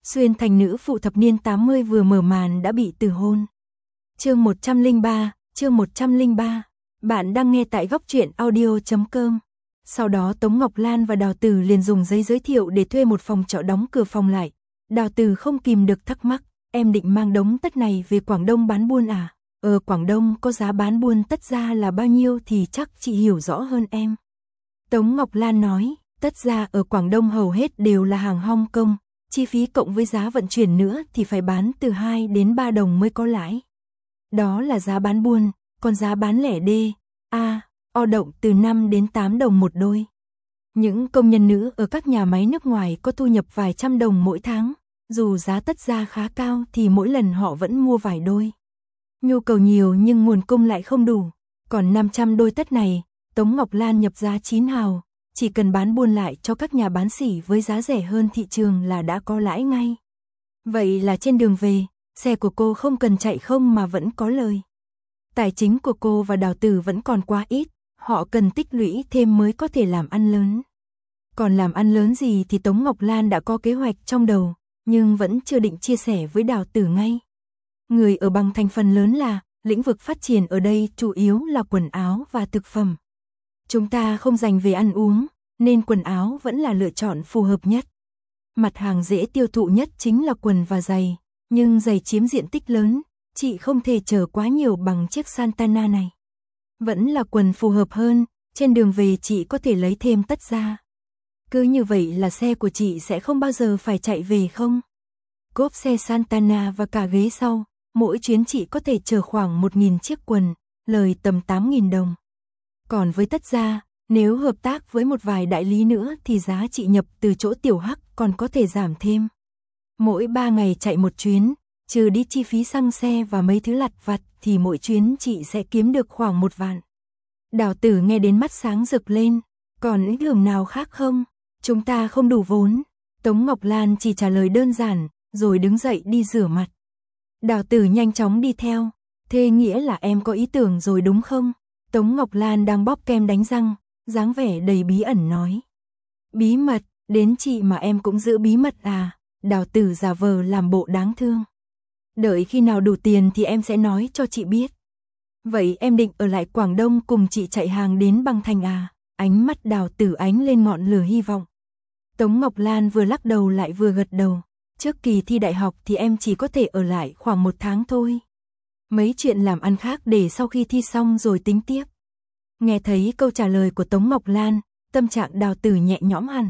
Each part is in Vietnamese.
Xuyên thành nữ phụ thập niên 80 vừa mở màn đã bị từ hôn. Chương 103, bạn đang nghe tại góc truyện audio.com. Sau đó Tống Ngọc Lan và Đào Tử liền dùng giấy giới thiệu để thuê một phòng trọ, đóng cửa phòng lại. Đào Tử không kìm được thắc mắc, em định mang đống tất này về Quảng Đông bán buôn à? Ở Quảng Đông có giá bán buôn tất ra là bao nhiêu thì chắc chị hiểu rõ hơn em. Tống Ngọc Lan nói, tất ra ở Quảng Đông hầu hết đều là hàng Hong Kong, chi phí cộng với giá vận chuyển nữa thì phải bán từ 2 đến 3 đồng mới có lãi. Đó là giá bán buôn, còn giá bán lẻ O động từ 5 đến 8 đồng một đôi. Những công nhân nữ ở các nhà máy nước ngoài có thu nhập vài trăm đồng mỗi tháng, dù giá tất ra khá cao thì mỗi lần họ vẫn mua vài đôi. Nhu cầu nhiều nhưng nguồn cung lại không đủ, còn 500 đôi tất này, Tống Ngọc Lan nhập giá 9 hào, chỉ cần bán buôn lại cho các nhà bán sỉ với giá rẻ hơn thị trường là đã có lãi ngay. Vậy là trên đường về, xe của cô không cần chạy không mà vẫn có lời. Tài chính của cô và Đào Tử vẫn còn quá ít, họ cần tích lũy thêm mới có thể làm ăn lớn. Còn làm ăn lớn gì thì Tống Ngọc Lan đã có kế hoạch trong đầu, nhưng vẫn chưa định chia sẻ với Đào Tử ngay. Người ở Bằng Thành phần lớn là, lĩnh vực phát triển ở đây chủ yếu là quần áo và thực phẩm. Chúng ta không dành về ăn uống, nên quần áo vẫn là lựa chọn phù hợp nhất. Mặt hàng dễ tiêu thụ nhất chính là quần và giày, nhưng giày chiếm diện tích lớn, chị không thể chở quá nhiều bằng chiếc Santana này. Vẫn là quần phù hợp hơn, trên đường về chị có thể lấy thêm tất ra. Cứ như vậy là xe của chị sẽ không bao giờ phải chạy về không? Cốp xe Santana và cả ghế sau, mỗi chuyến chị có thể chở khoảng 1.000 chiếc quần, lời tầm 8.000 đồng. Còn với tất ra, nếu hợp tác với một vài đại lý nữa thì giá chị nhập từ chỗ Tiểu Hắc còn có thể giảm thêm. Mỗi 3 ngày chạy một chuyến, trừ đi chi phí xăng xe và mấy thứ lặt vặt thì mỗi chuyến chị sẽ kiếm được khoảng 1 vạn. Đào Tử nghe đến mắt sáng rực lên, còn ý tưởng nào khác không? Chúng ta không đủ vốn. Tống Ngọc Lan chỉ trả lời đơn giản, rồi đứng dậy đi rửa mặt. Đào Tử nhanh chóng đi theo, thế nghĩa là em có ý tưởng rồi đúng không? Tống Ngọc Lan đang bóp kem đánh răng, dáng vẻ đầy bí ẩn nói. Bí mật, đến chị mà em cũng giữ bí mật à? Đào Tử giả vờ làm bộ đáng thương. Đợi khi nào đủ tiền thì em sẽ nói cho chị biết. Vậy em định ở lại Quảng Đông cùng chị chạy hàng đến Bằng Thành à? Ánh mắt Đào Tử ánh lên ngọn lửa hy vọng. Tống Ngọc Lan vừa lắc đầu lại vừa gật đầu. Trước kỳ thi đại học thì em chỉ có thể ở lại khoảng 1 tháng thôi. Mấy chuyện làm ăn khác để sau khi thi xong rồi tính tiếp. Nghe thấy câu trả lời của Tống Ngọc Lan, tâm trạng Đào Tử nhẹ nhõm hẳn.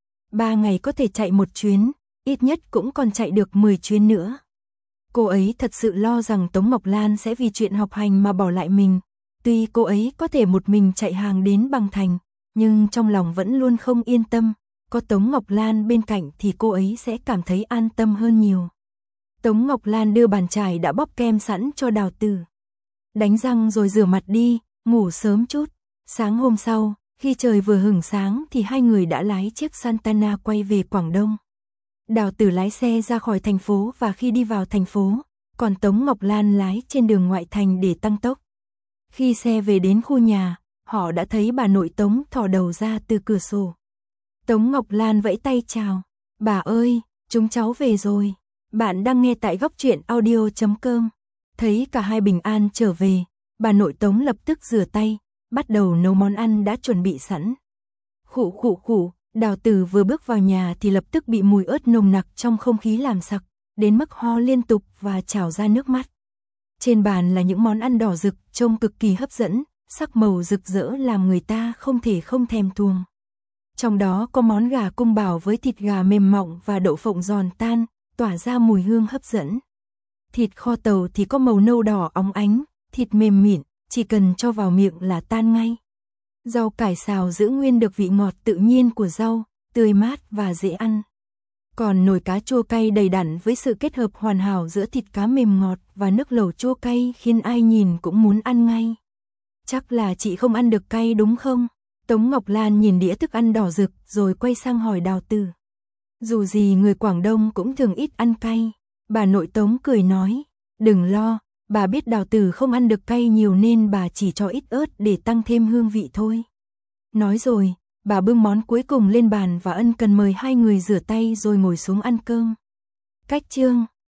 3 ngày có thể chạy 1 chuyến, ít nhất cũng còn chạy được 10 chuyến nữa. Cô ấy thật sự lo rằng Tống Ngọc Lan sẽ vì chuyện học hành mà bỏ lại mình. Tuy cô ấy có thể một mình chạy hàng đến Bằng Thành, nhưng trong lòng vẫn luôn không yên tâm. Có Tống Ngọc Lan bên cạnh thì cô ấy sẽ cảm thấy an tâm hơn nhiều. Tống Ngọc Lan đưa bàn chải đã bóp kem sẵn cho Đào Tử. Đánh răng rồi rửa mặt đi, ngủ sớm chút. Sáng hôm sau, khi trời vừa hửng sáng thì hai người đã lái chiếc Santana quay về Quảng Đông. Đào Tử lái xe ra khỏi thành phố và khi đi vào thành phố, còn Tống Ngọc Lan lái trên đường ngoại thành để tăng tốc. Khi xe về đến khu nhà, họ đã thấy bà nội Tống thò đầu ra từ cửa sổ. Tống Ngọc Lan vẫy tay chào. Bà ơi, chúng cháu về rồi. Bạn đang nghe tại góc truyện audio.com. Thấy cả hai bình an trở về, bà nội Tống lập tức rửa tay, bắt đầu nấu món ăn đã chuẩn bị sẵn. Khụ khụ khụ, Đào Tử vừa bước vào nhà thì lập tức bị mùi ớt nồng nặc trong không khí làm sặc, đến mức ho liên tục và trào ra nước mắt. Trên bàn là những món ăn đỏ rực trông cực kỳ hấp dẫn, sắc màu rực rỡ làm người ta không thể không thèm thuồng. Trong đó có món gà cung bảo với thịt gà mềm mọng và đậu phộng giòn tan, tỏa ra mùi hương hấp dẫn. Thịt kho tàu thì có màu nâu đỏ óng ánh, thịt mềm mịn, chỉ cần cho vào miệng là tan ngay. Rau cải xào giữ nguyên được vị ngọt tự nhiên của rau, tươi mát và dễ ăn. Còn nồi cá chua cay đầy đặn với sự kết hợp hoàn hảo giữa thịt cá mềm ngọt và nước lẩu chua cay khiến ai nhìn cũng muốn ăn ngay. Chắc là chị không ăn được cay đúng không? Tống Ngọc Lan nhìn đĩa thức ăn đỏ rực rồi quay sang hỏi Đào Tử. Dù gì người Quảng Đông cũng thường ít ăn cay. Bà nội Tống cười nói, đừng lo, bà biết Đào Tử không ăn được cay nhiều nên bà chỉ cho ít ớt để tăng thêm hương vị thôi. Nói rồi, bà bưng món cuối cùng lên bàn và ân cần mời hai người rửa tay rồi ngồi xuống ăn cơm. Cách chương